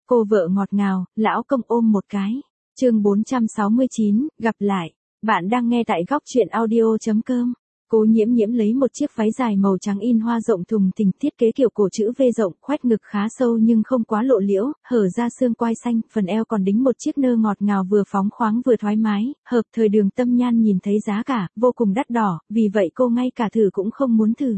Cô vợ ngọt ngào, lão công ôm một cái. Chương 469, gặp lại. Bạn đang nghe tại góc truyện audio.com. Cố Nhiễm Nhiễm lấy một chiếc váy dài màu trắng in hoa rộng thùng thình, thiết kế kiểu cổ chữ V rộng, khoét ngực khá sâu nhưng không quá lộ liễu, hở ra xương quai xanh, phần eo còn đính một chiếc nơ ngọt ngào vừa phóng khoáng vừa thoải mái, hợp thời Đường Tâm Nhan nhìn thấy giá cả, vô cùng đắt đỏ, vì vậy cô ngay cả thử cũng không muốn thử.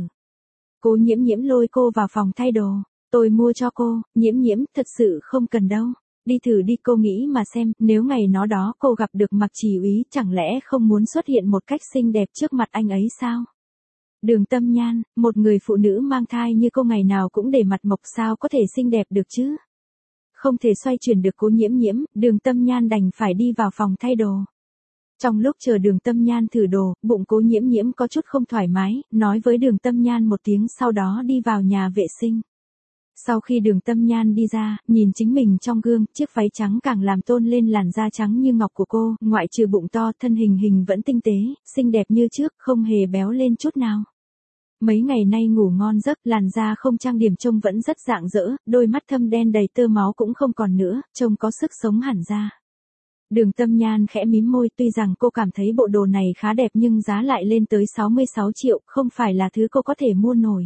Cố Nhiễm Nhiễm lôi cô vào phòng thay đồ. Tôi mua cho cô. Nhiễm Nhiễm, thật sự không cần đâu. Đi thử đi, cô nghĩ mà xem, nếu ngày nó đó cô gặp được Mạc Chỉ Úy, chẳng lẽ không muốn xuất hiện một cách xinh đẹp trước mặt anh ấy sao? Đường Tâm Nhan, một người phụ nữ mang thai như cô ngày nào cũng để mặt mộc sao có thể xinh đẹp được chứ? Không thể xoay chuyển được Cố Nhiễm Nhiễm, Đường Tâm Nhan đành phải đi vào phòng thay đồ. Trong lúc chờ Đường Tâm Nhan thử đồ, bụng Cố Nhiễm Nhiễm có chút không thoải mái, nói với Đường Tâm Nhan một tiếng sau đó đi vào nhà vệ sinh. Sau khi Đường Tâm Nhan đi ra, nhìn chính mình trong gương, chiếc váy trắng càng làm tôn lên làn da trắng như ngọc của cô, ngoại trừ bụng to, thân hình vẫn tinh tế, xinh đẹp như trước, không hề béo lên chút nào. Mấy ngày nay ngủ ngon giấc, làn da không trang điểm trông vẫn rất rạng rỡ, đôi mắt thâm đen đầy tơ máu cũng không còn nữa, trông có sức sống hẳn ra. Đường Tâm Nhan khẽ mím môi, tuy rằng cô cảm thấy bộ đồ này khá đẹp nhưng giá lại lên tới 66 triệu, không phải là thứ cô có thể mua nổi.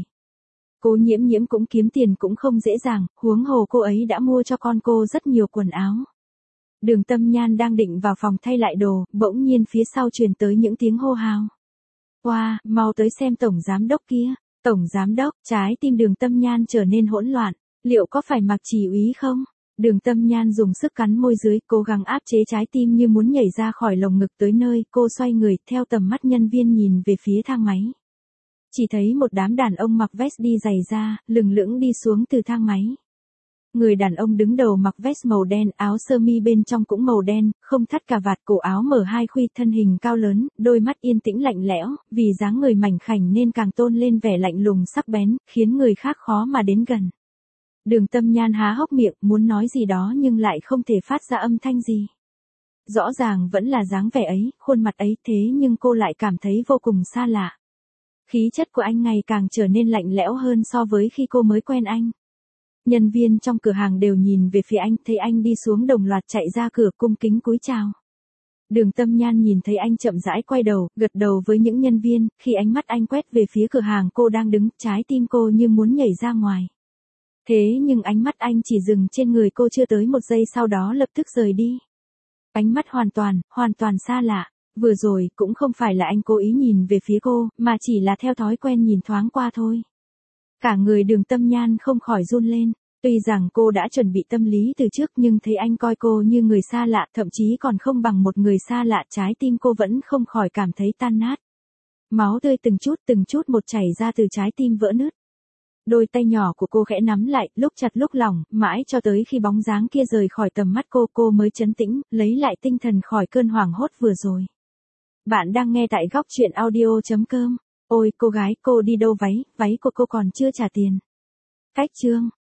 Cố Nhiễm Nhiễm cũng kiếm tiền cũng không dễ dàng, huống hồ cô ấy đã mua cho con cô rất nhiều quần áo. Đường Tâm Nhan đang định vào phòng thay lại đồ, bỗng nhiên phía sau truyền tới những tiếng hô hào. Wow, mau tới xem tổng giám đốc kia. Tổng giám đốc, trái tim Đường Tâm Nhan trở nên hỗn loạn. Liệu có phải Mạc Chỉ Úy không? Đường Tâm Nhan dùng sức cắn môi dưới, cố gắng áp chế trái tim như muốn nhảy ra khỏi lồng ngực tới nơi, cô xoay người, theo tầm mắt nhân viên nhìn về phía thang máy. Chỉ thấy một đám đàn ông mặc vest đi giày da, lừng lững đi xuống từ thang máy. Người đàn ông đứng đầu mặc vest màu đen, áo sơ mi bên trong cũng màu đen, không thắt cà vạt, cổ áo mở hai khuy, thân hình cao lớn, đôi mắt yên tĩnh lạnh lẽo, vì dáng người mảnh khảnh nên càng tôn lên vẻ lạnh lùng sắc bén, khiến người khác khó mà đến gần. Đường Tâm Nhan há hốc miệng, muốn nói gì đó nhưng lại không thể phát ra âm thanh gì. Rõ ràng vẫn là dáng vẻ ấy, khuôn mặt ấy, thế nhưng cô lại cảm thấy vô cùng xa lạ. Khí chất của anh ngày càng trở nên lạnh lẽo hơn so với khi cô mới quen anh. Nhân viên trong cửa hàng đều nhìn về phía anh, thấy anh đi xuống đồng loạt chạy ra cửa cung kính cúi chào. Đường Tâm Nhan nhìn thấy anh chậm rãi quay đầu, gật đầu với những nhân viên, khi ánh mắt anh quét về phía cửa hàng cô đang đứng, trái tim cô như muốn nhảy ra ngoài. Thế nhưng ánh mắt anh chỉ dừng trên người cô chưa tới một giây, sau đó lập tức rời đi. Ánh mắt hoàn toàn xa lạ. Vừa rồi, cũng không phải là anh cố ý nhìn về phía cô, mà chỉ là theo thói quen nhìn thoáng qua thôi. Cả người Đường Tâm Nhan không khỏi run lên. Tuy rằng cô đã chuẩn bị tâm lý từ trước nhưng thấy anh coi cô như người xa lạ, thậm chí còn không bằng một người xa lạ, trái tim cô vẫn không khỏi cảm thấy tan nát. Máu tươi từng chút một chảy ra từ trái tim vỡ nứt. Đôi tay nhỏ của cô khẽ nắm lại, lúc chặt lúc lỏng, mãi cho tới khi bóng dáng kia rời khỏi tầm mắt cô mới trấn tĩnh, lấy lại tinh thần khỏi cơn hoảng hốt vừa rồi. Bạn đang nghe tại góc truyện audio.com. Ôi cô gái, cô đi đâu váy của cô còn chưa trả tiền. Cách chương.